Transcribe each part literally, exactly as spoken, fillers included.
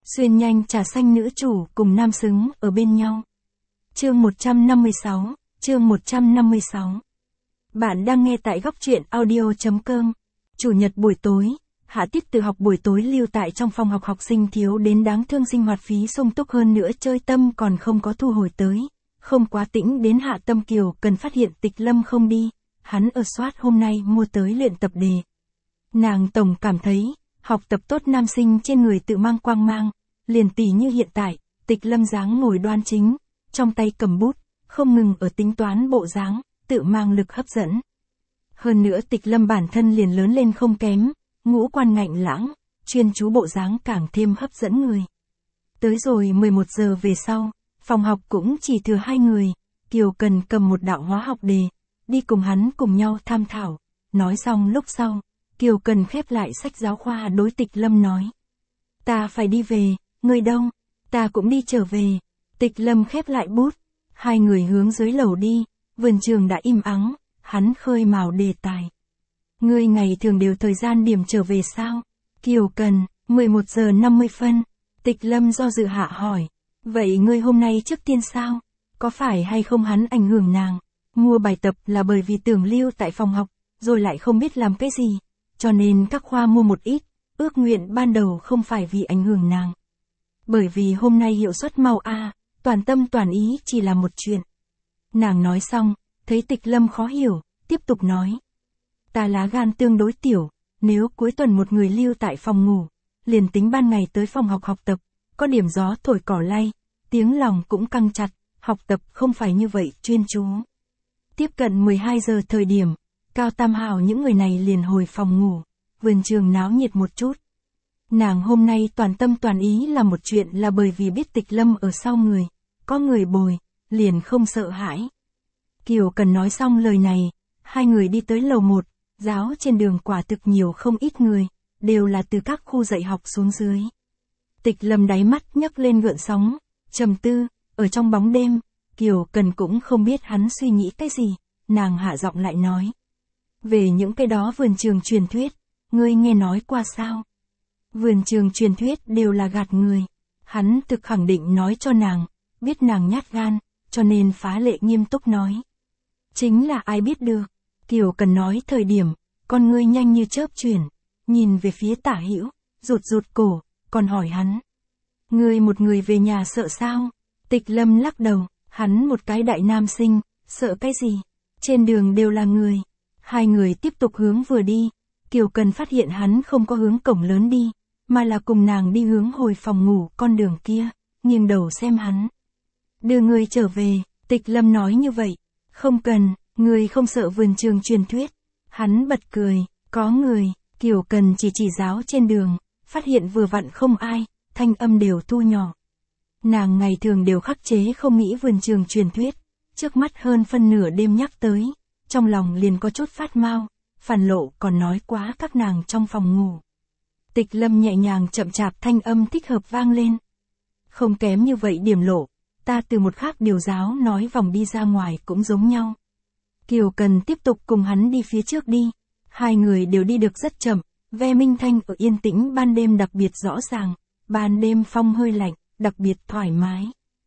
Xuyên nhanh trà xanh nữ chủ cùng nam xứng ở bên nhau. Chương một trăm năm mươi sáu, chương một trăm năm mươi sáu. Bạn đang nghe tại góc truyện audio chấm com. Chủ nhật buổi tối, Hạ tiết tự học buổi tối lưu tại trong phòng học, học sinh thiếu đến đáng thương, sinh hoạt phí sung túc, hơn nữa chơi tâm còn không có thu hồi tới. Không quá tĩnh đến Hạ Tâm Kiều cần phát hiện Tịch Lâm không đi, hắn ở soát hôm nay mua tới luyện tập đề. Nàng tổng cảm thấy, học tập tốt nam sinh trên người tự mang quang mang, liền tỉ như hiện tại, Tịch Lâm dáng ngồi đoan chính, trong tay cầm bút, không ngừng ở tính toán bộ dáng, tự mang lực hấp dẫn. Hơn nữa Tịch Lâm bản thân liền lớn lên không kém, ngũ quan ngạnh lãng, chuyên chú bộ dáng càng thêm hấp dẫn người. Tới rồi mười một giờ về sau, phòng học cũng chỉ thừa hai người, Kiều Cần cầm một đạo hóa học đề, đi cùng hắn cùng nhau tham thảo. Nói xong lúc sau, Kiều Cần khép lại sách giáo khoa đối Tịch Lâm nói. Ta phải đi về, ngươi đâu? Ta cũng đi trở về. Tịch Lâm khép lại bút, hai người hướng dưới lầu đi, vườn trường đã im ắng, hắn khơi mào đề tài. Ngươi ngày thường đều thời gian điểm trở về sao? Kiều Cần, mười một giờ năm mươi phân. Tịch Lâm do dự hạ hỏi. Vậy ngươi hôm nay trước tiên sao? Có phải hay không hắn ảnh hưởng nàng? Mua bài tập là bởi vì tưởng lưu tại phòng học, rồi lại không biết làm cái gì, cho nên các khoa mua một ít, ước nguyện ban đầu không phải vì ảnh hưởng nàng. Bởi vì hôm nay hiệu suất mau a, toàn tâm toàn ý chỉ là một chuyện. Nàng nói xong, thấy Tịch Lâm khó hiểu, tiếp tục nói. Ta lá gan tương đối tiểu, nếu cuối tuần một người lưu tại phòng ngủ, liền tính ban ngày tới phòng học học tập, có điểm gió thổi cỏ lay, tiếng lòng cũng căng chặt, học tập không phải như vậy chuyên chú. Tiếp cận mười hai giờ thời điểm, Cao Tam Hào những người này liền hồi phòng ngủ, vườn trường náo nhiệt một chút. Nàng hôm nay toàn tâm toàn ý là một chuyện là bởi vì biết Tịch Lâm ở sau người, có người bồi, liền không sợ hãi. Kiều Cần nói xong lời này, hai người đi tới lầu một, giáo trên đường quả thực nhiều không ít người, đều là từ các khu dạy học xuống dưới. Tịch Lâm đáy mắt nhấc lên gợn sóng, trầm tư, ở trong bóng đêm, Kiều Cần cũng không biết hắn suy nghĩ cái gì, nàng hạ giọng lại nói. Về những cái đó vườn trường truyền thuyết, ngươi nghe nói qua sao? Vườn trường truyền thuyết đều là gạt người. Hắn thực khẳng định nói cho nàng, biết nàng nhát gan, cho nên phá lệ nghiêm túc nói. Chính là ai biết được. Kiều Cần nói thời điểm, con ngươi nhanh như chớp chuyển, nhìn về phía Tả Hữu, rụt rụt cổ, còn hỏi hắn. Ngươi một người về nhà sợ sao? Tịch Lâm lắc đầu, hắn một cái đại nam sinh, sợ cái gì? Trên đường đều là người. Hai người tiếp tục hướng vừa đi, Kiều Cần phát hiện hắn không có hướng cổng lớn đi, mà là cùng nàng đi hướng hồi phòng ngủ con đường kia, nghiêng đầu xem hắn. Đưa người trở về, Tịch Lâm nói như vậy. Không cần, người không sợ vườn trường truyền thuyết. Hắn bật cười, có người. Kiều Cần chỉ chỉ giáo trên đường, phát hiện vừa vặn không ai, thanh âm đều thu nhỏ. Nàng ngày thường đều khắc chế không nghĩ vườn trường truyền thuyết, trước mắt hơn phân nửa đêm nhắc tới, trong lòng liền có chút phát mau, Phản Lộ còn nói quá các nàng trong phòng ngủ. Tịch Lâm nhẹ nhàng chậm chạp thanh âm thích hợp vang lên. Không kém như vậy điểm lộ, ta từ một khác điều giáo nói vòng đi ra ngoài cũng giống nhau. Kiều Cần tiếp tục cùng hắn đi phía trước đi, hai người đều đi được rất chậm, ve minh thanh ở yên tĩnh ban đêm đặc biệt rõ ràng, ban đêm phong hơi lạnh, đặc biệt thoải mái.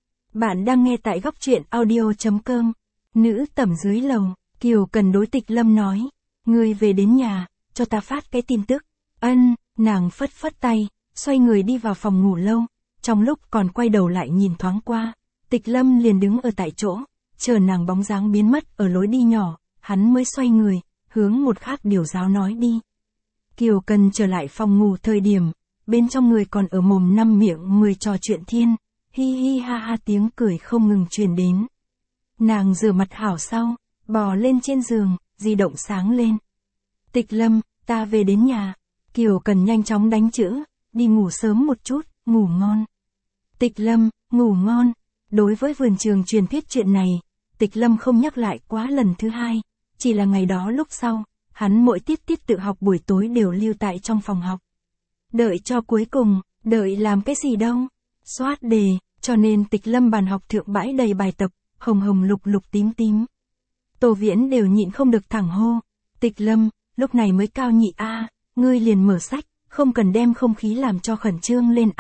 Bạn đang nghe tại góc truyện audio chấm com, nữ tẩm dưới lầu, Kiều Cần đối Tịch Lâm nói, ngươi về đến nhà, cho ta phát cái tin tức. Ân, nàng phất phất tay, xoay người đi vào phòng ngủ lâu, trong lúc còn quay đầu lại nhìn thoáng qua, Tịch Lâm liền đứng ở tại chỗ, chờ nàng bóng dáng biến mất ở lối đi nhỏ, hắn mới xoay người, hướng một khác điều giáo nói đi. Kiều Cần trở lại phòng ngủ thời điểm, bên trong người còn ở mồm năm miệng mười trò chuyện thiên, hi hi ha ha tiếng cười không ngừng truyền đến. Nàng rửa mặt hảo sau, bò lên trên giường, di động sáng lên. Tịch Lâm, ta về đến nhà. Kiều Cần nhanh chóng đánh chữ, đi ngủ sớm một chút, ngủ ngon. Tịch Lâm, ngủ ngon. Đối với vườn trường truyền thuyết chuyện này, Tịch Lâm không nhắc lại quá lần thứ hai, chỉ là ngày đó lúc sau, hắn mỗi tiết tiết tự học buổi tối đều lưu tại trong phòng học. Đợi cho cuối cùng, đợi làm cái gì đâu, soát đề, cho nên Tịch Lâm bàn học thượng bãi đầy bài tập, hồng hồng lục lục tím tím. Tô Viễn đều nhịn không được thẳng hô, Tịch Lâm, lúc này mới cao nhị a, ngươi liền mở sách, không cần đem không khí làm cho khẩn trương lên a,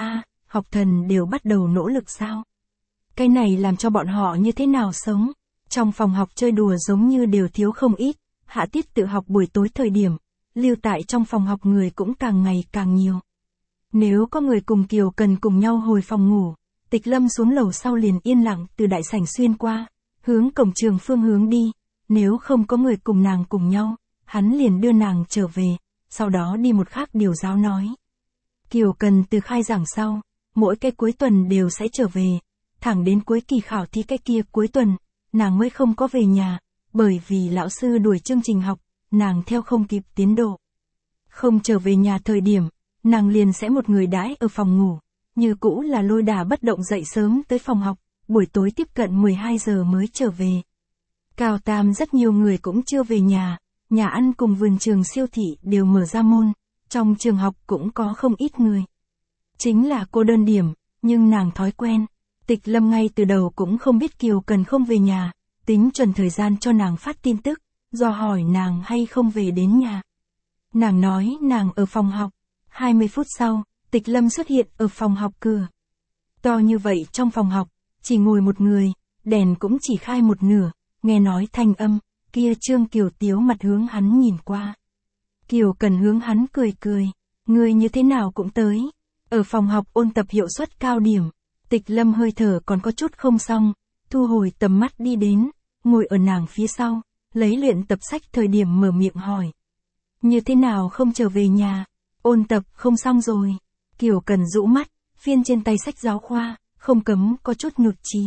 học thần đều bắt đầu nỗ lực sao? Cái này làm cho bọn họ như thế nào sống? Trong phòng học chơi đùa giống như đều thiếu không ít, hạ tiết tự học buổi tối thời điểm, lưu tại trong phòng học người cũng càng ngày càng nhiều. Nếu có người cùng Kiều Cần cùng nhau hồi phòng ngủ, Tịch Lâm xuống lầu sau liền yên lặng từ đại sảnh xuyên qua, hướng cổng trường phương hướng đi, nếu không có người cùng nàng cùng nhau, hắn liền đưa nàng trở về, sau đó đi một khác điều giáo nói. Kiều Cần từ khai giảng sau, mỗi cái cuối tuần đều sẽ trở về, thẳng đến cuối kỳ khảo thí cái kia cuối tuần, nàng mới không có về nhà, bởi vì lão sư đuổi chương trình học, nàng theo không kịp tiến độ. Không trở về nhà thời điểm, nàng liền sẽ một người đãi ở phòng ngủ, như cũ là lôi đà bất động dậy sớm tới phòng học, buổi tối tiếp cận mười hai giờ mới trở về. Cao Tam rất nhiều người cũng chưa về nhà, nhà ăn cùng vườn trường siêu thị đều mở ra môn, trong trường học cũng có không ít người. Chính là cô đơn điểm, nhưng nàng thói quen. Tịch Lâm ngay từ đầu cũng không biết Kiều Cần không về nhà, tính chuẩn thời gian cho nàng phát tin tức, do hỏi nàng hay không về đến nhà. Nàng nói nàng ở phòng học. hai mươi phút sau, Tịch Lâm xuất hiện ở phòng học cửa. To như vậy trong phòng học, chỉ ngồi một người, đèn cũng chỉ khai một nửa, nghe nói thanh âm, kia Trương Kiều Tiếu mặt hướng hắn nhìn qua. Kiều Cần hướng hắn cười cười, người như thế nào cũng tới. Ở phòng học ôn tập hiệu suất cao điểm, Tịch Lâm hơi thở còn có chút không xong, thu hồi tầm mắt đi đến, ngồi ở nàng phía sau, lấy luyện tập sách thời điểm mở miệng hỏi. Như thế nào không trở về nhà, ôn tập không xong rồi. Kiều Cần rũ mắt, phiên trên tay sách giáo khoa, không cấm có chút nhụt chí.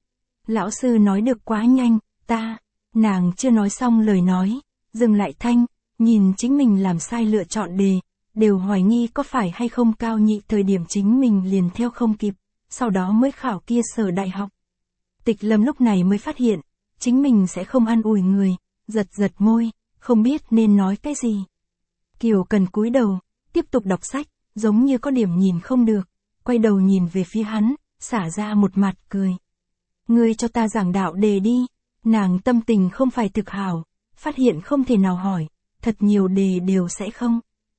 Lão sư nói được quá nhanh, ta, nàng chưa nói xong lời nói, dừng lại thanh, nhìn chính mình làm sai lựa chọn đề, đều hoài nghi có phải hay không cao nhị thời điểm chính mình liền theo không kịp, sau đó mới khảo kia sở đại học. Tịch Lâm lúc này mới phát hiện, chính mình sẽ không an ủi người, giật giật môi, không biết nên nói cái gì. Kiều Cần cúi đầu, tiếp tục đọc sách, giống như có điểm nhìn không được, quay đầu nhìn về phía hắn, xả ra một mặt cười. Ngươi cho ta giảng đạo đề đi, nàng tâm tình không phải thực hảo, phát hiện không thể nào hỏi, thật nhiều đề đều sẽ không.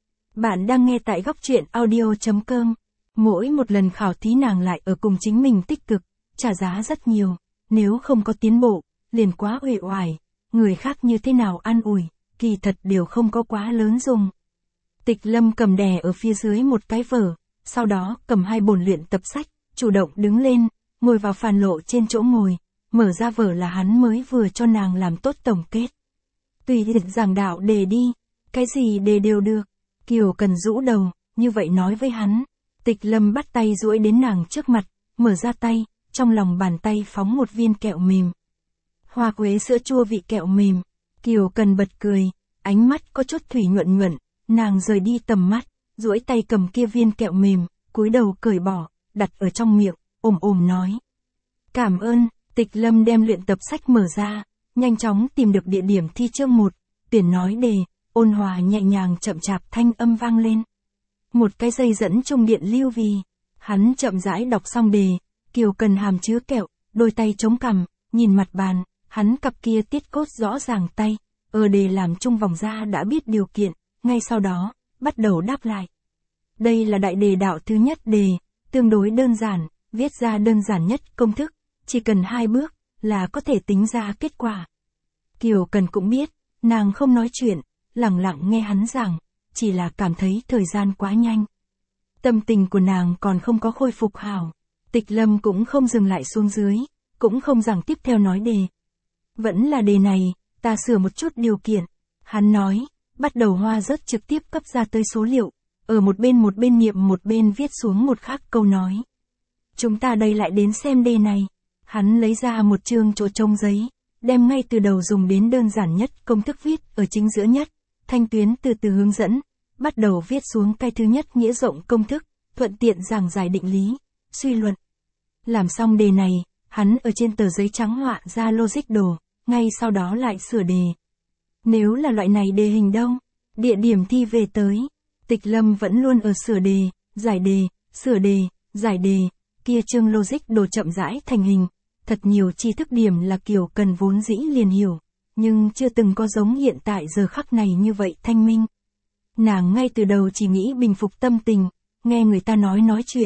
Bạn đang nghe tại góc truyện audio chấm com, mỗi một lần khảo thí nàng lại ở cùng chính mình tích cực, trả giá rất nhiều, nếu không có tiến bộ, liền quá uể oải, người khác như thế nào an ủi, kỳ thật đều không có quá lớn dùng. Tịch Lâm cầm đè ở phía dưới một cái vở, sau đó cầm hai bổn luyện tập sách, chủ động đứng lên, ngồi vào phản lộ trên chỗ ngồi, mở ra vở là hắn mới vừa cho nàng làm tốt tổng kết. Tùy tiện giảng đạo đề đi, cái gì đề đều được. Kiều Cần rũ đầu, như vậy nói với hắn. Tịch Lâm bắt tay duỗi đến nàng trước mặt, mở ra tay, trong lòng bàn tay phóng một viên kẹo mềm. Hoa quế sữa chua vị kẹo mềm. Kiều Cần bật cười, ánh mắt có chút thủy nhuận nhuận, nàng rời đi tầm mắt, duỗi tay cầm kia viên kẹo mềm, cúi đầu cởi bỏ, đặt ở trong miệng, ồm ồm nói. Cảm ơn. Tịch Lâm đem luyện tập sách mở ra, nhanh chóng tìm được địa điểm thi chương một, tuyển nói đề, ôn hòa nhẹ nhàng chậm chạp thanh âm vang lên. Một cái dây dẫn trung điện lưu vì, hắn chậm rãi đọc xong đề, Kiều Cần hàm chứa kẹo, đôi tay chống cằm, nhìn mặt bàn, hắn cặp kia tiết cốt rõ ràng tay, ở đề làm chung vòng ra đã biết điều kiện, ngay sau đó, bắt đầu đáp lại. Đây là đại đề đạo thứ nhất đề, tương đối đơn giản, viết ra đơn giản nhất công thức, chỉ cần hai bước, là có thể tính ra kết quả. Kiều Cần cũng biết, nàng không nói chuyện, lặng lặng nghe hắn giảng, chỉ là cảm thấy thời gian quá nhanh. Tâm tình của nàng còn không có khôi phục hảo. Tịch Lâm cũng không dừng lại xuống dưới, cũng không giảng tiếp theo nói đề. Vẫn là đề này, ta sửa một chút điều kiện. Hắn nói, bắt đầu hoa rớt trực tiếp cấp ra tới số liệu, ở một bên một bên niệm một bên viết xuống một khác câu nói. Chúng ta đây lại đến xem đề này. Hắn lấy ra một chương chỗ trống giấy, đem ngay từ đầu dùng đến đơn giản nhất công thức viết ở chính giữa nhất, thanh tuyến từ từ hướng dẫn, bắt đầu viết xuống cái thứ nhất nghĩa rộng công thức, thuận tiện giảng giải định lý, suy luận. Làm xong đề này, hắn ở trên tờ giấy trắng họa ra logic đồ, ngay sau đó lại sửa đề. Nếu là loại này đề hình đâu, địa điểm thi về tới, Tịch Lâm vẫn luôn ở sửa đề, giải đề, sửa đề, giải đề, kia chương logic đồ chậm rãi thành hình. Thật nhiều tri thức điểm là Kiều Cần vốn dĩ liền hiểu, nhưng chưa từng có giống hiện tại giờ khắc này như vậy thanh minh. Nàng ngay từ đầu chỉ nghĩ bình phục tâm tình, nghe người ta nói nói chuyện,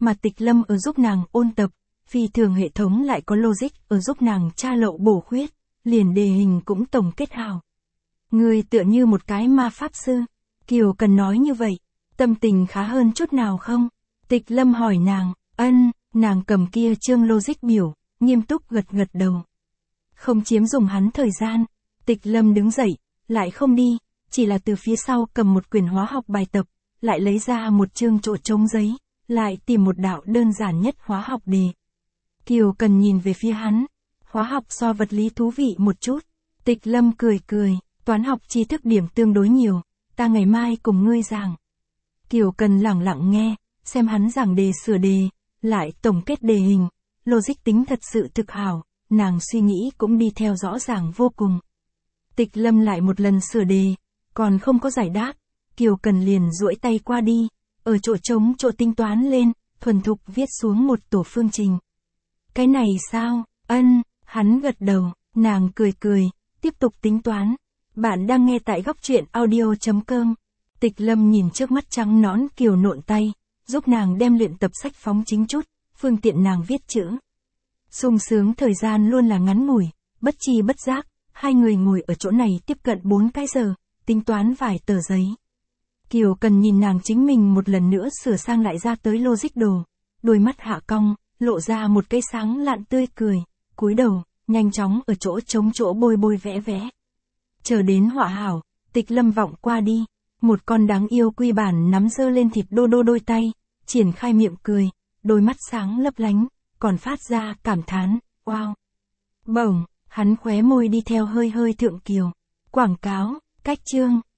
mà Tịch Lâm ở giúp nàng ôn tập, phi thường hệ thống lại có logic ở giúp nàng tra lậu bổ khuyết, liền đề hình cũng tổng kết hào. Người tựa như một cái ma pháp sư, Kiều Cần nói như vậy, tâm tình khá hơn chút nào không? Tịch Lâm hỏi nàng, ân, nàng cầm kia chương logic biểu, nghiêm túc gật gật đầu. Không chiếm dùng hắn thời gian, Tịch Lâm đứng dậy, lại không đi, chỉ là từ phía sau cầm một quyển hóa học bài tập, lại lấy ra một chương chỗ trống giấy, lại tìm một đạo đơn giản nhất hóa học đề. Kiều Cần nhìn về phía hắn, hóa học so vật lý thú vị một chút. Tịch Lâm cười cười, toán học tri thức điểm tương đối nhiều, ta ngày mai cùng ngươi giảng. Kiều Cần lẳng lặng nghe, xem hắn giảng đề sửa đề, lại tổng kết đề hình, logic tính thật sự thực hảo, nàng suy nghĩ cũng đi theo rõ ràng vô cùng. Tịch Lâm lại một lần sửa đề, còn không có giải đáp, Kiều Cần liền duỗi tay qua đi, ở chỗ trống chỗ tính toán lên, thuần thục viết xuống một tổ phương trình. Cái này sao? Ân, hắn gật đầu, nàng cười cười, tiếp tục tính toán. Bạn đang nghe tại góc truyện audio.com. Tịch Lâm nhìn trước mắt trắng nõn Kiều nộn tay, giúp nàng đem luyện tập sách phóng chính chút, phương tiện nàng viết chữ. Sung sướng thời gian luôn là ngắn ngủi, bất chi bất giác, hai người ngồi ở chỗ này tiếp cận bốn cái giờ, tính toán vài tờ giấy. Kiều Cần nhìn nàng chính mình một lần nữa sửa sang lại ra tới logic đồ, đôi mắt hạ cong, lộ ra một cái sáng lạn tươi cười, cúi đầu, nhanh chóng ở chỗ trống chỗ bôi bôi vẽ vẽ. Chờ đến họa hảo, Tịch Lâm vọng qua đi, một con đáng yêu quy bản nắm giơ lên thịt đô đô đôi tay, triển khai miệng cười, đôi mắt sáng lấp lánh, còn phát ra cảm thán, wow. Bổng, hắn khóe môi đi theo hơi hơi thượng kiều. Quảng cáo, cách chương.